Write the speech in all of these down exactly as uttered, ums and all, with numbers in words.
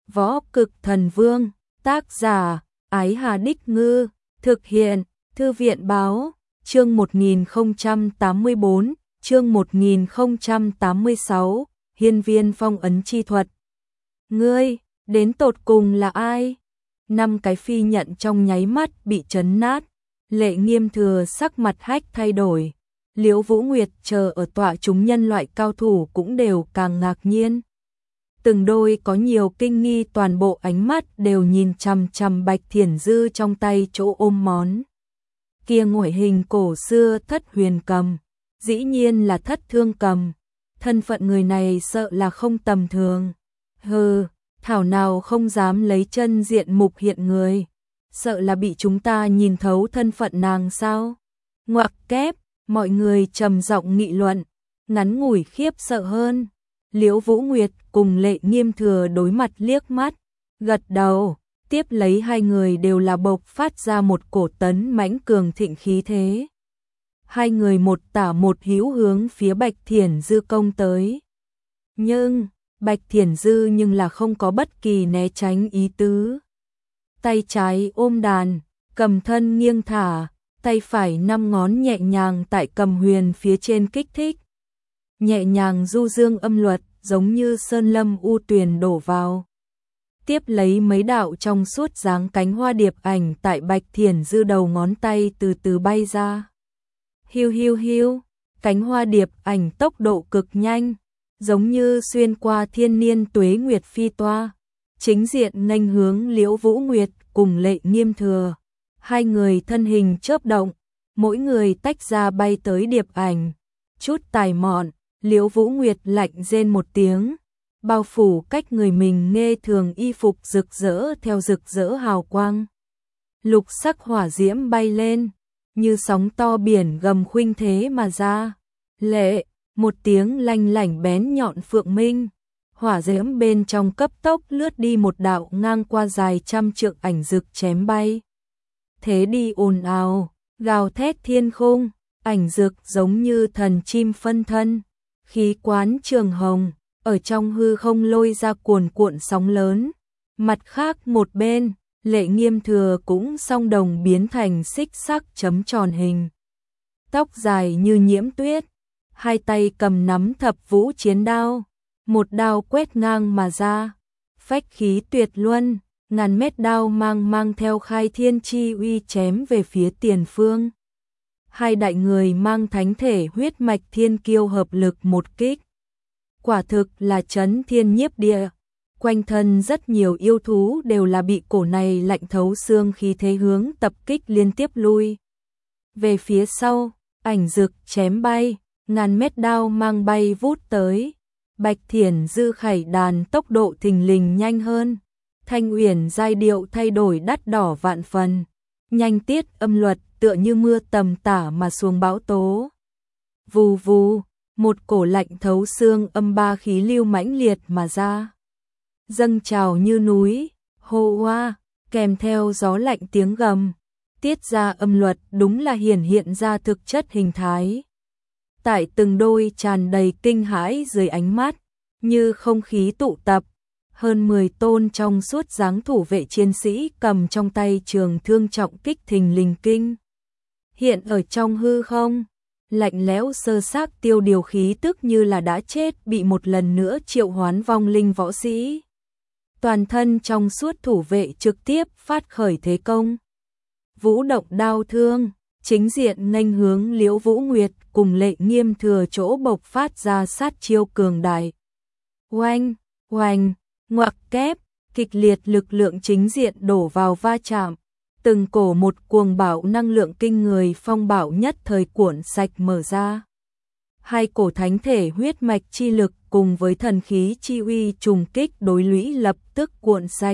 Võ Cực Thần Vương, tác giả, Ái Hà Đích Ngư, thực hiện, Thư viện Báo, chương một nghìn không trăm tám mươi bốn, chương một nghìn không trăm tám mươi sáu, Hiên Viên phong ấn chi thuật. Ngươi, đến tột cùng là ai? Năm cái phi nhận trong nháy mắt bị chấn nát, Lệ Nghiêm Thừa sắc mặt hách thay đổi. Liễu Vũ Nguyệt chờ ở tọa chúng nhân loại cao thủ cũng đều càng ngạc nhiên. Từng đôi có nhiều kinh nghi, toàn bộ ánh mắt đều nhìn chằm chằm Bạch Thiển Dư trong tay chỗ ôm món kia ngoại hình cổ xưa Thất Huyền Cầm, dĩ nhiên là Thất Thương Cầm. Thân phận người này sợ là không tầm thường. Hừ, thảo nào không dám lấy chân diện mục hiện người, sợ là bị chúng ta nhìn thấu thân phận nàng sao? Ngoặc kép, mọi người trầm giọng nghị luận, ngắn ngủi khiếp sợ hơn. Liễu Vũ Nguyệt cùng Lệ Nghiêm Thừa đối mặt liếc mắt, gật đầu, tiếp lấy hai người đều là bộc phát ra một cổ tấn mãnh cường thịnh khí thế. Hai người một tả một hữu hướng phía Bạch Thiển Dư công tới. Nhưng, Bạch Thiển Dư nhưng là không có bất kỳ né tránh ý tứ. Tay trái ôm đàn, cầm thân nghiêng thả, tay phải năm ngón nhẹ nhàng tại cầm huyền phía trên kích thích. Nhẹ nhàng du dương âm luật, giống như sơn lâm u tuyền đổ vào. Tiếp lấy mấy đạo trong suốt dáng cánh hoa điệp ảnh tại Bạch Thiển Dư đầu ngón tay từ từ bay ra. Hiu hiu hiu, cánh hoa điệp ảnh tốc độ cực nhanh, giống như xuyên qua thiên niên tuế nguyệt phi toa, chính diện nghênh hướng Liễu Vũ Nguyệt cùng Lệ Nghiêm Thừa. Hai người thân hình chớp động, mỗi người tách ra bay tới điệp ảnh. Chút tài mọn, Liễu Vũ Nguyệt lạnh rên một tiếng, bao phủ cách người mình nghe thường y phục rực rỡ theo rực rỡ hào quang. Lục sắc hỏa diễm bay lên, như sóng to biển gầm khuynh thế mà ra. Lệ, một tiếng lanh lảnh bén nhọn phượng minh, hỏa diễm bên trong cấp tốc lướt đi một đạo ngang qua dài trăm trượng ảnh rực chém bay. Thế đi ồn ào, gào thét thiên khung, ảnh rực giống như thần chim phân thân, khí quán trường hồng, ở trong hư không lôi ra cuồn cuộn sóng lớn. Mặt khác một bên, Lệ Nghiêm Thừa cũng song đồng biến thành xích sắc chấm tròn hình. Tóc dài như nhiễm tuyết, hai tay cầm nắm thập vũ chiến đao, một đao quét ngang mà ra, phách khí tuyệt luân, ngàn mét đao mang mang theo khai thiên chi uy chém về phía tiền phương. Hai đại người mang thánh thể huyết mạch thiên kiêu hợp lực một kích. Quả thực là chấn thiên nhiếp địa, quanh thân rất nhiều yêu thú đều là bị cổ này lạnh thấu xương khí thế hướng tập kích liên tiếp lui. Về phía sau, ảnh rực chém bay, ngàn mét đao mang bay vút tới. Bạch Thiển Dư khải đàn tốc độ thình lình nhanh hơn. Thanh uyển giai điệu thay đổi đắt đỏ vạn phần, nhanh tiết âm luật tựa như mưa tầm tả mà xuống bão tố. Vù vù, một cổ lạnh thấu xương âm ba khí lưu mãnh liệt mà ra, dâng trào như núi, hô hoa, kèm theo gió lạnh tiếng gầm, tiết ra âm luật đúng là hiển hiện ra thực chất hình thái. Tại từng đôi tràn đầy kinh hãi dưới ánh mắt, như không khí tụ tập, hơn mười tôn trong suốt dáng thủ vệ chiến sĩ cầm trong tay trường thương trọng kích thình lình kinh. Hiện ở trong hư không, lạnh lẽo sơ xác tiêu điều khí tức như là đã chết bị một lần nữa triệu hoán vong linh võ sĩ. Toàn thân trong suốt thủ vệ trực tiếp phát khởi thế công. Vũ động đao thương, chính diện nghênh hướng Liễu Vũ Nguyệt cùng Lệ Nghiêm Thừa chỗ bộc phát ra sát chiêu cường đại. Oanh, oanh, ngoặc kép, kịch liệt lực lượng chính diện đổ vào va chạm, từng cổ một cuồng bạo năng lượng kinh người phong bạo nhất thời cuộn sạch mở ra. Hai cổ thánh thể huyết mạch chi lực cùng với thần khí chi uy trùng kích đối lũy lập tức cuộn sạch.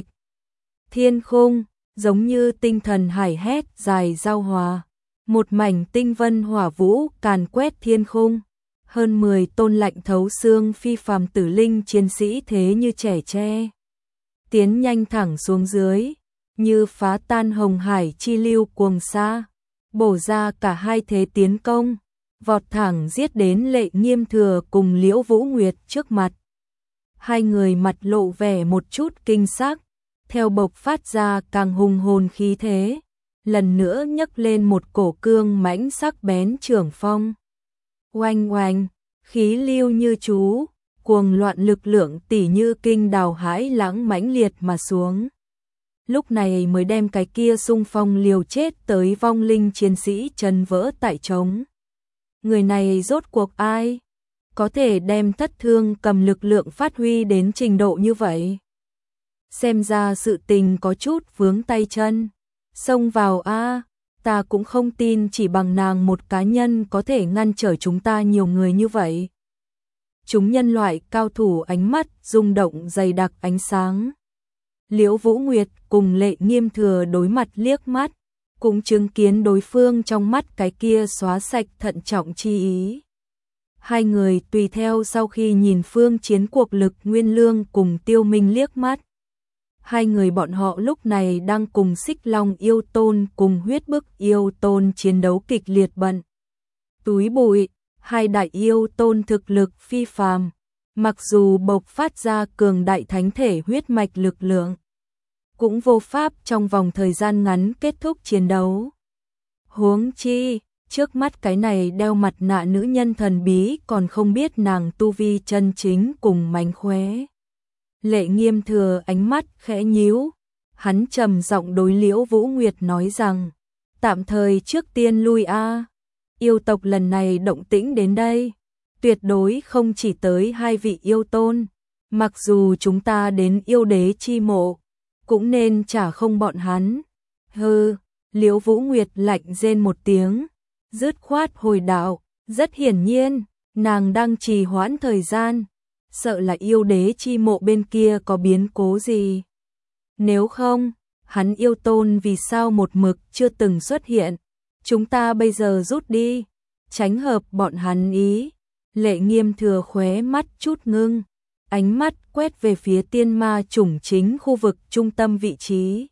Thiên khung, giống như tinh thần hải hét dài giao hòa, một mảnh tinh vân hỏa vũ càn quét thiên khung. Hơn mười tôn lạnh thấu xương phi phàm tử linh chiến sĩ thế như trẻ tre, tiến nhanh thẳng xuống dưới, như phá tan hồng hải chi lưu cuồng xa, bổ ra cả hai thế tiến công, vọt thẳng giết đến Lệ Nghiêm Thừa cùng Liễu Vũ Nguyệt trước mặt. Hai người mặt lộ vẻ một chút kinh sắc, theo bộc phát ra càng hùng hồn khí thế, lần nữa nhấc lên một cổ cương mãnh sắc bén trưởng phong. Oanh oanh, khí lưu như chú, cuồng loạn lực lượng tỉ như kinh đào hãi lãng mãnh liệt mà xuống. Lúc này mới đem cái kia xung phong liều chết tới vong linh chiến sĩ chấn vỡ tại trống. Người này rốt cuộc ai? Có thể đem thất thương cầm lực lượng phát huy đến trình độ như vậy. Xem ra sự tình có chút vướng tay chân. Xông vào a, ta cũng không tin chỉ bằng nàng một cá nhân có thể ngăn trở chúng ta nhiều người như vậy. Chúng nhân loại cao thủ ánh mắt rung động dày đặc ánh sáng. Liễu Vũ Nguyệt cùng Lệ Nghiêm Thừa đối mặt liếc mắt, cũng chứng kiến đối phương trong mắt cái kia xóa sạch thận trọng chi ý. Hai người tùy theo sau khi nhìn phương chiến cuộc Lực Nguyên Lương cùng Tiêu Minh liếc mắt. Hai người bọn họ lúc này đang cùng Xích Long yêu tôn cùng Huyết Bức yêu tôn chiến đấu kịch liệt bận. Túi bụi, hai đại yêu tôn thực lực phi phàm, mặc dù bộc phát ra cường đại thánh thể huyết mạch lực lượng, cũng vô pháp trong vòng thời gian ngắn kết thúc chiến đấu. Huống chi, trước mắt cái này đeo mặt nạ nữ nhân thần bí còn không biết nàng tu vi chân chính cùng mánh khóe. Lệ Nghiêm Thừa ánh mắt khẽ nhíu, hắn trầm giọng đối Liễu Vũ Nguyệt nói rằng, tạm thời trước tiên lui a, yêu tộc lần này động tĩnh đến đây, tuyệt đối không chỉ tới hai vị yêu tôn, mặc dù chúng ta đến yêu đế chi mộ, cũng nên trả không bọn hắn. Hừ, Liễu Vũ Nguyệt lạnh rên một tiếng, dứt khoát hồi đạo, rất hiển nhiên, nàng đang trì hoãn thời gian, sợ là yêu đế chi mộ bên kia có biến cố gì. Nếu không, hắn yêu tôn vì sao một mực chưa từng xuất hiện, chúng ta bây giờ rút đi, tránh hợp bọn hắn ý. Lệ Nghiêm Thừa khóe mắt chút ngưng, ánh mắt quét về phía tiên ma chủng chính khu vực trung tâm vị trí.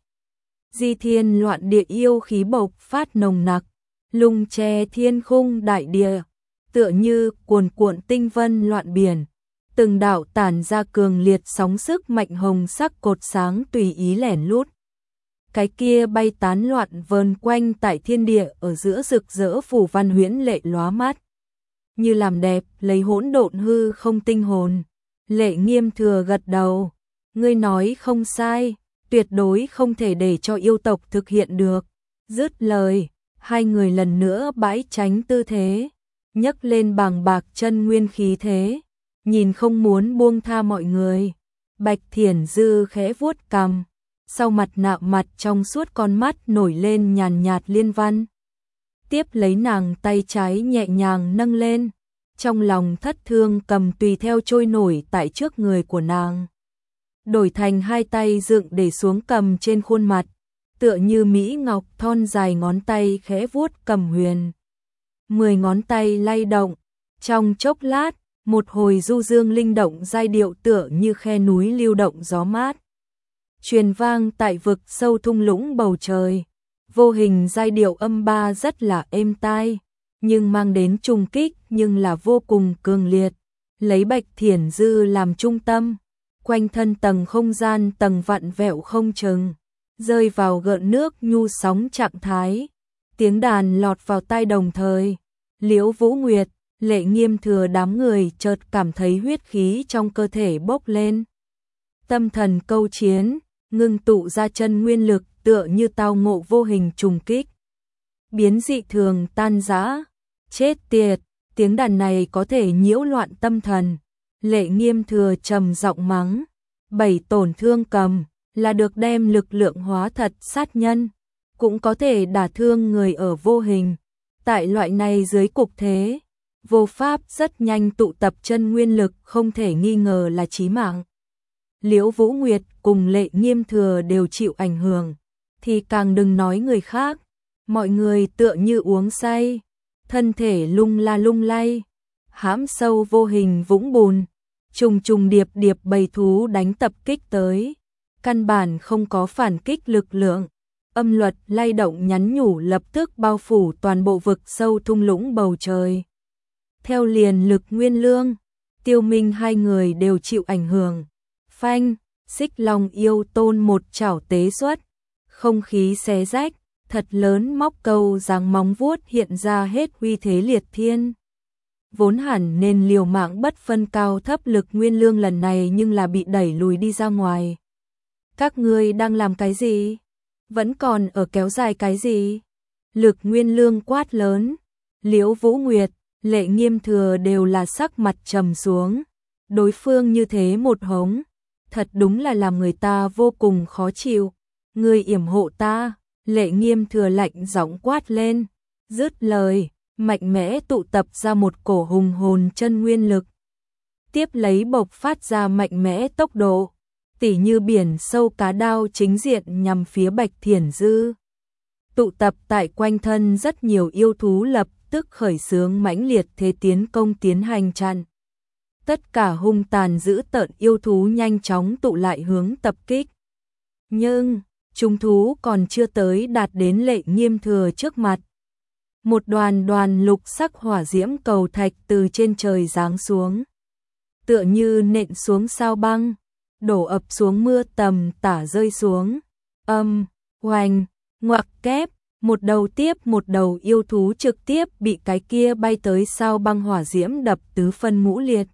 Di thiên loạn địa yêu khí bộc phát nồng nặc, lung che thiên khung đại địa, tựa như cuồn cuộn tinh vân loạn biển, từng đạo tản ra cường liệt sóng sức mạnh hồng sắc cột sáng tùy ý lẻn lút. Cái kia bay tán loạn vờn quanh tại thiên địa ở giữa rực rỡ phủ văn huyễn lệ lóa mắt, như làm đẹp lấy hỗn độn hư không tinh hồn. Lệ Nghiêm Thừa gật đầu, ngươi nói không sai, tuyệt đối không thể để cho yêu tộc thực hiện được. Dứt lời, hai người lần nữa bãi tránh tư thế, nhấc lên bàng bạc chân nguyên khí thế, nhìn không muốn buông tha mọi người. Bạch Thiển Dư khẽ vuốt cằm, sau mặt nạ mặt trong suốt con mắt nổi lên nhàn nhạt liên văn. Tiếp lấy nàng tay trái nhẹ nhàng nâng lên, trong lòng thất thương cầm tùy theo trôi nổi tại trước người của nàng. Đổi thành hai tay dựng để xuống cầm trên khuôn mặt, tựa như mỹ ngọc thon dài ngón tay khẽ vuốt cầm huyền. Mười ngón tay lay động, trong chốc lát, một hồi du dương linh động giai điệu tựa như khe núi lưu động gió mát. Truyền vang tại vực sâu thung lũng bầu trời, vô hình giai điệu âm ba rất là êm tai, nhưng mang đến trùng kích nhưng là vô cùng cường liệt. Lấy Bạch Thiển Dư làm trung tâm, quanh thân tầng không gian tầng vặn vẹo không chừng, rơi vào gợn nước nhu sóng trạng thái. Tiếng đàn lọt vào tai đồng thời, Liễu Vũ Nguyệt, Lệ Nghiêm Thừa đám người chợt cảm thấy huyết khí trong cơ thể bốc lên. Tâm thần câu chiến, ngưng tụ ra chân nguyên lực tựa như tao ngộ vô hình trùng kích. Biến dị thường tan rã, chết tiệt, tiếng đàn này có thể nhiễu loạn tâm thần. Lệ Nghiêm Thừa trầm giọng mắng, bảy tổn thương cầm, là được đem lực lượng hóa thật sát nhân, cũng có thể đả thương người ở vô hình. Tại loại này dưới cục thế, vô pháp rất nhanh tụ tập chân nguyên lực không thể nghi ngờ là chí mạng. Liễu Vũ Nguyệt cùng Lệ Nghiêm Thừa đều chịu ảnh hưởng, thì càng đừng nói người khác. Mọi người tựa như uống say, thân thể lung la lung lay, hãm sâu vô hình vũng bùn, trùng trùng điệp điệp bầy thú đánh tập kích tới, căn bản không có phản kích lực lượng. Âm luật lay động nhắn nhủ lập tức bao phủ toàn bộ vực sâu thung lũng bầu trời. Theo liền Lực Nguyên Lương, Tiêu Minh hai người đều chịu ảnh hưởng. Phanh, Xích Long yêu tôn một chảo tế xuất, không khí xé rách, thật lớn móc câu dáng móng vuốt hiện ra hết uy thế liệt thiên. Vốn hẳn nên liều mạng bất phân cao thấp Lực Nguyên Lương lần này nhưng là bị đẩy lùi đi ra ngoài. Các ngươi đang làm cái gì? Vẫn còn ở kéo dài cái gì? Lực Nguyên Lương quát lớn. Liễu Vũ Nguyệt, Lệ Nghiêm Thừa đều là sắc mặt trầm xuống. Đối phương như thế một hống, thật đúng là làm người ta vô cùng khó chịu. Ngươi yểm hộ ta, Lệ Nghiêm Thừa lạnh giọng quát lên. Dứt lời, mạnh mẽ tụ tập ra một cổ hùng hồn chân nguyên lực. Tiếp lấy bộc phát ra mạnh mẽ tốc độ, tỉ như biển sâu cá đao chính diện nhằm phía Bạch Thiển Dư. Tụ tập tại quanh thân rất nhiều yêu thú lập tức khởi xướng mãnh liệt thế tiến công tiến hành chặn. Tất cả hung tàn dữ tợn yêu thú nhanh chóng tụ lại hướng tập kích. Nhưng, chúng thú còn chưa tới đạt đến Lệ Nghiêm Thừa trước mặt. Một đoàn đoàn lục sắc hỏa diễm cầu thạch từ trên trời giáng xuống. Tựa như nện xuống sao băng, đổ ập xuống mưa tầm tả rơi xuống. Âm, oanh, ngoặc kép, một đầu tiếp một đầu yêu thú trực tiếp bị cái kia bay tới sao băng hỏa diễm đập tứ phân ngũ liệt.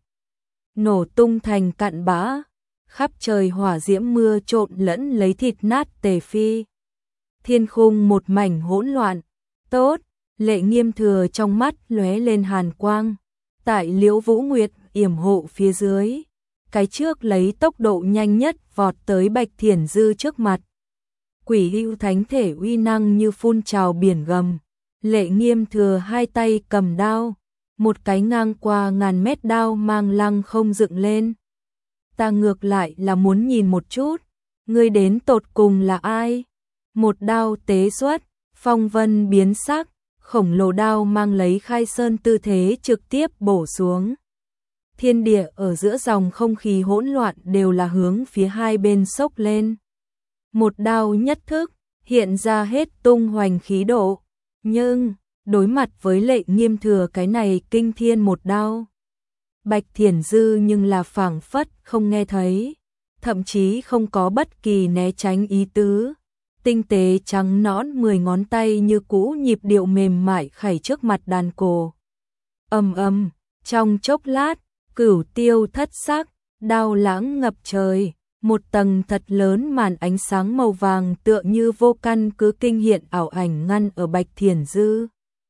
Nổ tung thành cặn bã, khắp trời hỏa diễm mưa trộn lẫn lấy thịt nát tề phi. Thiên khung một mảnh hỗn loạn. Tốt, Lệ Nghiêm Thừa trong mắt lóe lên hàn quang. Tại Liễu Vũ Nguyệt yểm hộ phía dưới, cái trước lấy tốc độ nhanh nhất vọt tới Bạch Thiển Dư trước mặt. Quỷ hưu thánh thể uy năng như phun trào biển gầm. Lệ Nghiêm Thừa hai tay cầm đao, một cái ngang qua ngàn mét đao mang lăng không dựng lên. Ta ngược lại là muốn nhìn một chút, ngươi đến tột cùng là ai? Một đao tế xuất, phong vân biến sắc, khổng lồ đao mang lấy khai sơn tư thế trực tiếp bổ xuống. Thiên địa ở giữa dòng không khí hỗn loạn đều là hướng phía hai bên sốc lên. Một đao nhất thức, hiện ra hết tung hoành khí độ. Nhưng, đối mặt với Lệ Nghiêm Thừa cái này kinh thiên một đao, Bạch Thiển Dư nhưng là phảng phất không nghe thấy, thậm chí không có bất kỳ né tránh ý tứ. Tinh tế trắng nõn mười ngón tay như cũ nhịp điệu mềm mại khảy trước mặt đàn cổ. Ầm ầm, trong chốc lát, cửu tiêu thất sắc, đao lãng ngập trời, một tầng thật lớn màn ánh sáng màu vàng tựa như vô căn cứ kinh hiện ảo ảnh ngăn ở Bạch Thiển Dư.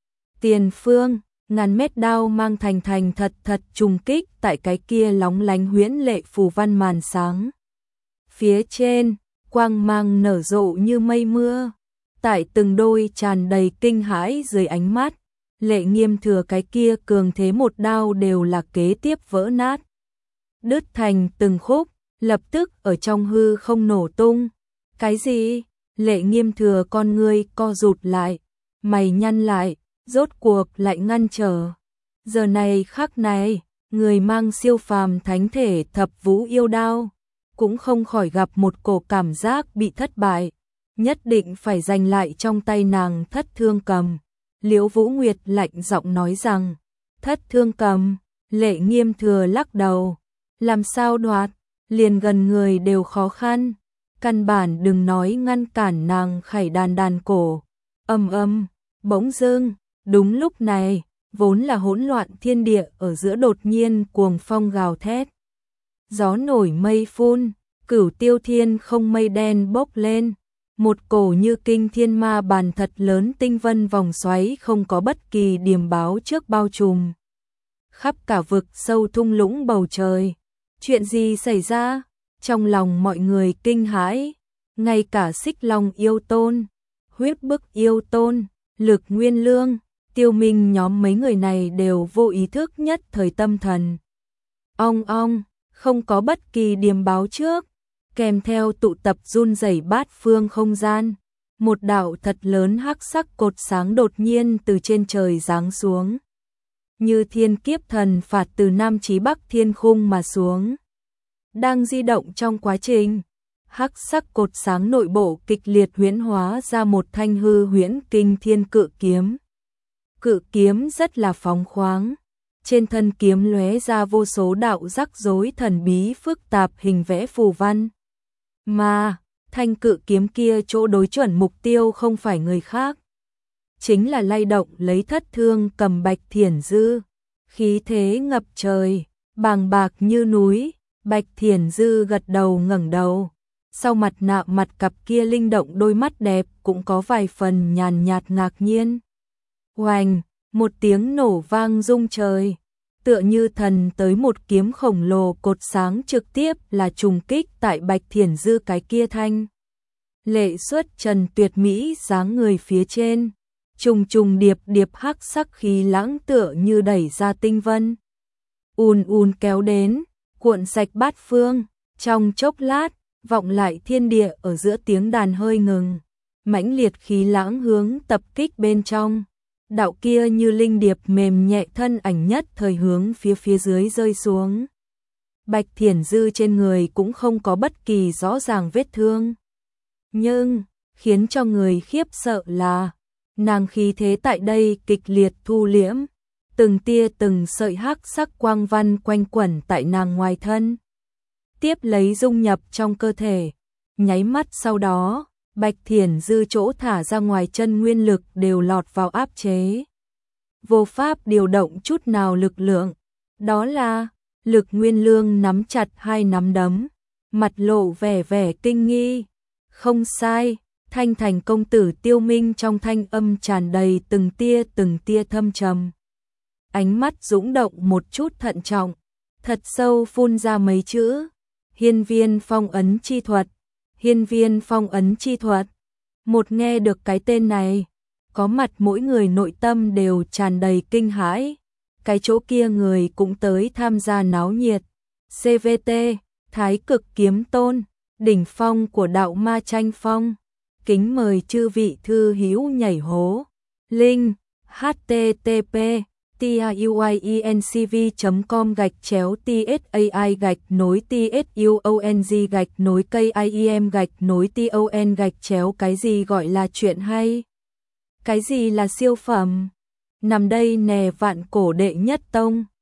Tiền phương, ngàn mét đao mang thành thành thật thật trùng kích tại cái kia lóng lánh huyễn lệ phù văn màn sáng. Phía trên, quang mang nở rộ như mây mưa, tại từng đôi tràn đầy kinh hãi dưới ánh mắt, Lệ Nghiêm Thừa cái kia cường thế một đao đều là kế tiếp vỡ nát. Đứt thành từng khúc, lập tức ở trong hư không nổ tung. Cái gì? Lệ Nghiêm Thừa con ngươi co rụt lại, mày nhăn lại, rốt cuộc lại ngăn trở. Giờ này khắc này, người mang siêu phàm thánh thể thập vũ yêu đao, cũng không khỏi gặp một cổ cảm giác bị thất bại, nhất định phải giành lại trong tay nàng Thất Thương Cầm. Liễu Vũ Nguyệt lạnh giọng nói rằng, Thất Thương Cầm. Lệ Nghiêm Thừa lắc đầu, làm sao đoạt, liền gần người đều khó khăn, căn bản đừng nói ngăn cản nàng khải đàn đàn cổ. Âm âm, bỗng dưng, đúng lúc này, vốn là hỗn loạn thiên địa ở giữa đột nhiên cuồng phong gào thét. Gió nổi mây phun, cửu tiêu thiên không mây đen bốc lên, một cổ như kinh thiên ma bàn thật lớn tinh vân vòng xoáy không có bất kỳ điềm báo trước bao trùm. Khắp cả vực sâu thung lũng bầu trời. Chuyện gì xảy ra? Trong lòng mọi người kinh hãi, ngay cả Xích Long yêu tôn, Huyết Bức yêu tôn, Lực Nguyên Lương, Tiêu Minh nhóm mấy người này đều vô ý thức nhất thời tâm thần. Ong ong, không có bất kỳ điềm báo trước, kèm theo tụ tập run rẩy bát phương không gian, một đạo thật lớn hắc sắc cột sáng đột nhiên từ trên trời giáng xuống. Như thiên kiếp thần phạt từ Nam chí Bắc thiên khung mà xuống. Đang di động trong quá trình, hắc sắc cột sáng nội bộ kịch liệt huyễn hóa ra một thanh hư huyễn kinh thiên cự kiếm. Cự kiếm rất là phóng khoáng, trên thân kiếm lóe ra vô số đạo rắc rối thần bí phức tạp hình vẽ phù văn. Mà, thanh cự kiếm kia chỗ đối chuẩn mục tiêu không phải người khác. Chính là lay động lấy thất thương cầm Bạch Thiển Dư. Khí thế ngập trời, bàng bạc như núi, Bạch Thiển Dư gật đầu ngẩng đầu. Sau mặt nạ mặt cặp kia linh động đôi mắt đẹp cũng có vài phần nhàn nhạt ngạc nhiên. Oành, một tiếng nổ vang rung trời. Tựa như thần tới một kiếm khổng lồ cột sáng trực tiếp là trùng kích tại Bạch Thiển Dư cái kia thanh. Lệ xuất trần tuyệt mỹ dáng người phía trên. Trùng trùng điệp điệp hắc sắc khí lãng tựa như đẩy ra tinh vân. Ùn ùn kéo đến, cuộn sạch bát phương, trong chốc lát, vọng lại thiên địa ở giữa tiếng đàn hơi ngừng. Mãnh liệt khí lãng hướng tập kích bên trong. Đạo kia như linh điệp mềm nhẹ thân ảnh nhất thời hướng phía phía dưới rơi xuống. Bạch Thiển Dư trên người cũng không có bất kỳ rõ ràng vết thương. Nhưng, khiến cho người khiếp sợ là, nàng khí thế tại đây kịch liệt thu liễm, từng tia từng sợi hắc sắc quang văn quanh quẩn tại nàng ngoài thân. Tiếp lấy dung nhập trong cơ thể, nháy mắt sau đó, Bạch Thiển Dư chỗ thả ra ngoài chân nguyên lực đều lọt vào áp chế. Vô pháp điều động chút nào lực lượng, đó là Lực Nguyên Lương nắm chặt hai nắm đấm, mặt lộ vẻ vẻ kinh nghi. Không sai, Thanh Thành công tử Tiêu Minh trong thanh âm tràn đầy từng tia từng tia thâm trầm. Ánh mắt dũng động một chút thận trọng, thật sâu phun ra mấy chữ, Hiên Viên Phong ấn chi thuật. Hiên Viên Phong ấn chi thuật. Một nghe được cái tên này, có mặt mỗi người nội tâm đều tràn đầy kinh hãi. Cái chỗ kia người cũng tới tham gia náo nhiệt. xê vê tê, Thái Cực Kiếm Tôn, đỉnh phong của đạo ma tranh phong. Kính mời chư vị thư hữu nhảy hố. Link http tiuyencv chấm com gạch chéo tsai gạch nối tsuong gạch nối kim gạch nối ton gạch chéo. Cái gì gọi là chuyện hay? Cái gì là siêu phẩm? Nằm đây nè vạn cổ đệ nhất tông.